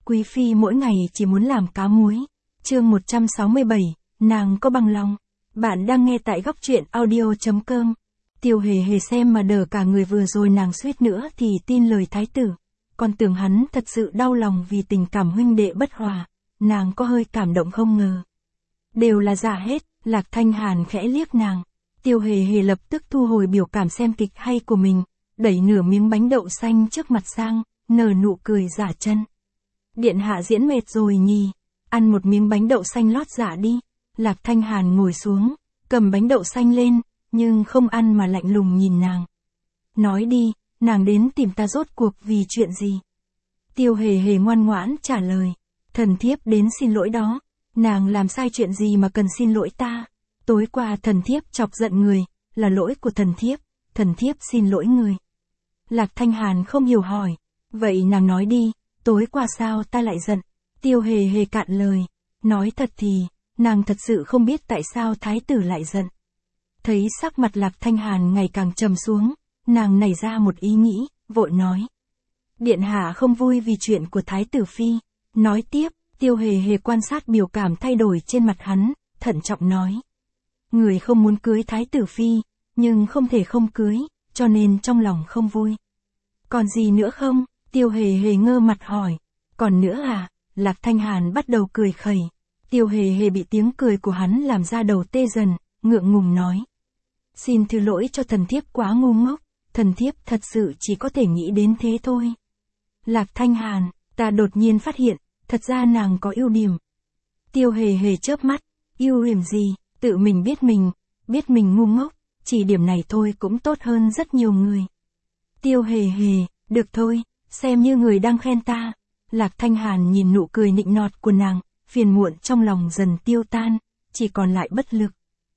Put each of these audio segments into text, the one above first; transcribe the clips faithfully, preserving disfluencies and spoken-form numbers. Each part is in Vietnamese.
quý phi mỗi ngày chỉ muốn làm cá muối. Chương một trăm sáu mươi bảy, nàng có bằng lòng. Bạn đang nghe tại góc truyện audio chấm com. Tiêu hề hề xem mà đờ cả người, vừa rồi nàng suýt nữa thì tin lời thái tử. Còn tưởng hắn thật sự đau lòng vì tình cảm huynh đệ bất hòa. Nàng có hơi cảm động không ngờ. Đều là giả hết. Lạc Thanh Hàn khẽ liếc nàng. Tiêu hề hề lập tức thu hồi biểu cảm xem kịch hay của mình, đẩy nửa miếng bánh đậu xanh trước mặt sang, nở nụ cười giả chân. Điện hạ diễn mệt rồi nhỉ, ăn một miếng bánh đậu xanh lót dạ đi. Lạc Thanh Hàn ngồi xuống, cầm bánh đậu xanh lên, nhưng không ăn mà lạnh lùng nhìn nàng. Nói đi, nàng đến tìm ta rốt cuộc vì chuyện gì? Tiêu hề hề ngoan ngoãn trả lời. Thần thiếp đến xin lỗi đó. Nàng làm sai chuyện gì mà cần xin lỗi ta? Tối qua thần thiếp chọc giận người, là lỗi của thần thiếp, thần thiếp xin lỗi người. Lạc Thanh Hàn không hiểu hỏi. Vậy nàng nói đi, tối qua sao ta lại giận? Tiêu hề hề cạn lời. Nói thật thì, nàng thật sự không biết tại sao thái tử lại giận. Thấy sắc mặt Lạc Thanh Hàn ngày càng trầm xuống, nàng nảy ra một ý nghĩ, vội nói. Điện hạ không vui vì chuyện của thái tử phi. Nói tiếp, Tiêu hề hề quan sát biểu cảm thay đổi trên mặt hắn, thận trọng nói. Người không muốn cưới thái tử phi, nhưng không thể không cưới, cho nên trong lòng không vui. Còn gì nữa không? Tiêu hề hề ngơ mặt hỏi. Còn nữa à? Lạc Thanh Hàn bắt đầu cười khẩy. Tiêu hề hề bị tiếng cười của hắn làm ra đầu tê dần, ngượng ngùng nói. Xin thứ lỗi cho thần thiếp quá ngu ngốc, thần thiếp thật sự chỉ có thể nghĩ đến thế thôi. Lạc Thanh Hàn, ta đột nhiên phát hiện, thật ra nàng có ưu điểm. Tiêu hề hề chớp mắt, ưu điểm gì? Tự mình biết mình, biết mình ngu ngốc, chỉ điểm này thôi cũng tốt hơn rất nhiều người. Tiêu hề hề, được thôi, xem như người đang khen ta. Lạc Thanh Hàn nhìn nụ cười nịnh nọt của nàng, phiền muộn trong lòng dần tiêu tan, chỉ còn lại bất lực.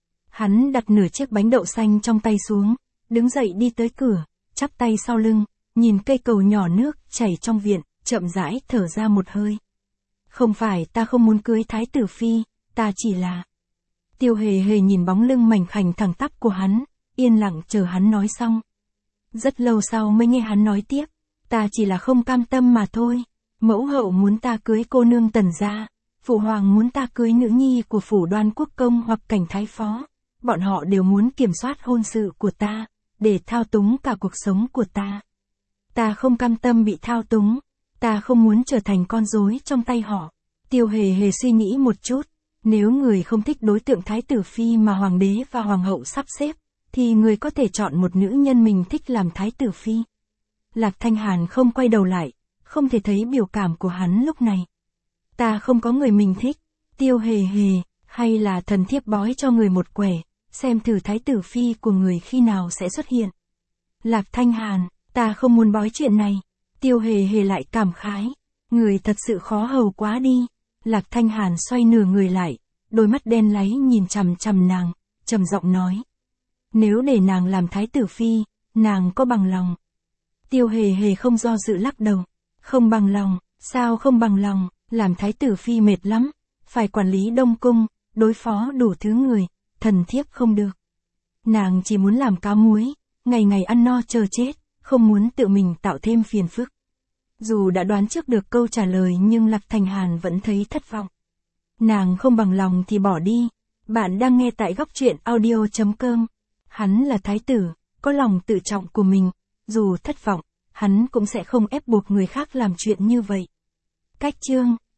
Hắn đặt nửa chiếc bánh đậu xanh trong tay xuống, đứng dậy đi tới cửa, chắp tay sau lưng, nhìn cây cầu nhỏ nước chảy trong viện, chậm rãi thở ra một hơi. Không phải ta không muốn cưới thái tử phi, ta chỉ là... Tiêu hề hề nhìn bóng lưng mảnh khảnh thẳng tắp của hắn, yên lặng chờ hắn nói xong. Rất lâu sau mới nghe hắn nói tiếp, ta chỉ là không cam tâm mà thôi. Mẫu hậu muốn ta cưới cô nương Tần gia, phụ hoàng muốn ta cưới nữ nhi của phủ Đoan Quốc công hoặc Cảnh thái phó. Bọn họ đều muốn kiểm soát hôn sự của ta, để thao túng cả cuộc sống của ta. Ta không cam tâm bị thao túng, ta không muốn trở thành con rối trong tay họ. Tiêu hề hề suy nghĩ một chút. Nếu người không thích đối tượng thái tử phi mà hoàng đế và hoàng hậu sắp xếp, thì người có thể chọn một nữ nhân mình thích làm thái tử phi. Lạc Thanh Hàn không quay đầu lại, không thể thấy biểu cảm của hắn lúc này. Ta không có người mình thích. Tiêu hề hề, hay là thần thiếp bói cho người một quẻ, xem thử thái tử phi của người khi nào sẽ xuất hiện. Lạc Thanh Hàn, ta không muốn bói chuyện này. Tiêu hề hề lại cảm khái. Người thật sự khó hầu quá đi. Lạc Thanh Hàn xoay nửa người lại, đôi mắt đen láy nhìn chằm chằm nàng, trầm giọng nói. Nếu để nàng làm thái tử phi, nàng có bằng lòng? Tiêu hề hề không do dự lắc đầu. Không bằng lòng, sao không bằng lòng, làm thái tử phi mệt lắm, phải quản lý đông cung, đối phó đủ thứ người, thần thiếp không được. Nàng chỉ muốn làm cá muối, ngày ngày ăn no chờ chết, không muốn tự mình tạo thêm phiền phức. Dù đã đoán trước được câu trả lời nhưng Lạc Thanh Hàn vẫn thấy thất vọng. Nàng không bằng lòng thì bỏ đi. Bạn đang nghe tại góc truyện audio chấm com. Hắn là thái tử, có lòng tự trọng của mình. Dù thất vọng, hắn cũng sẽ không ép buộc người khác làm chuyện như vậy. Cách chương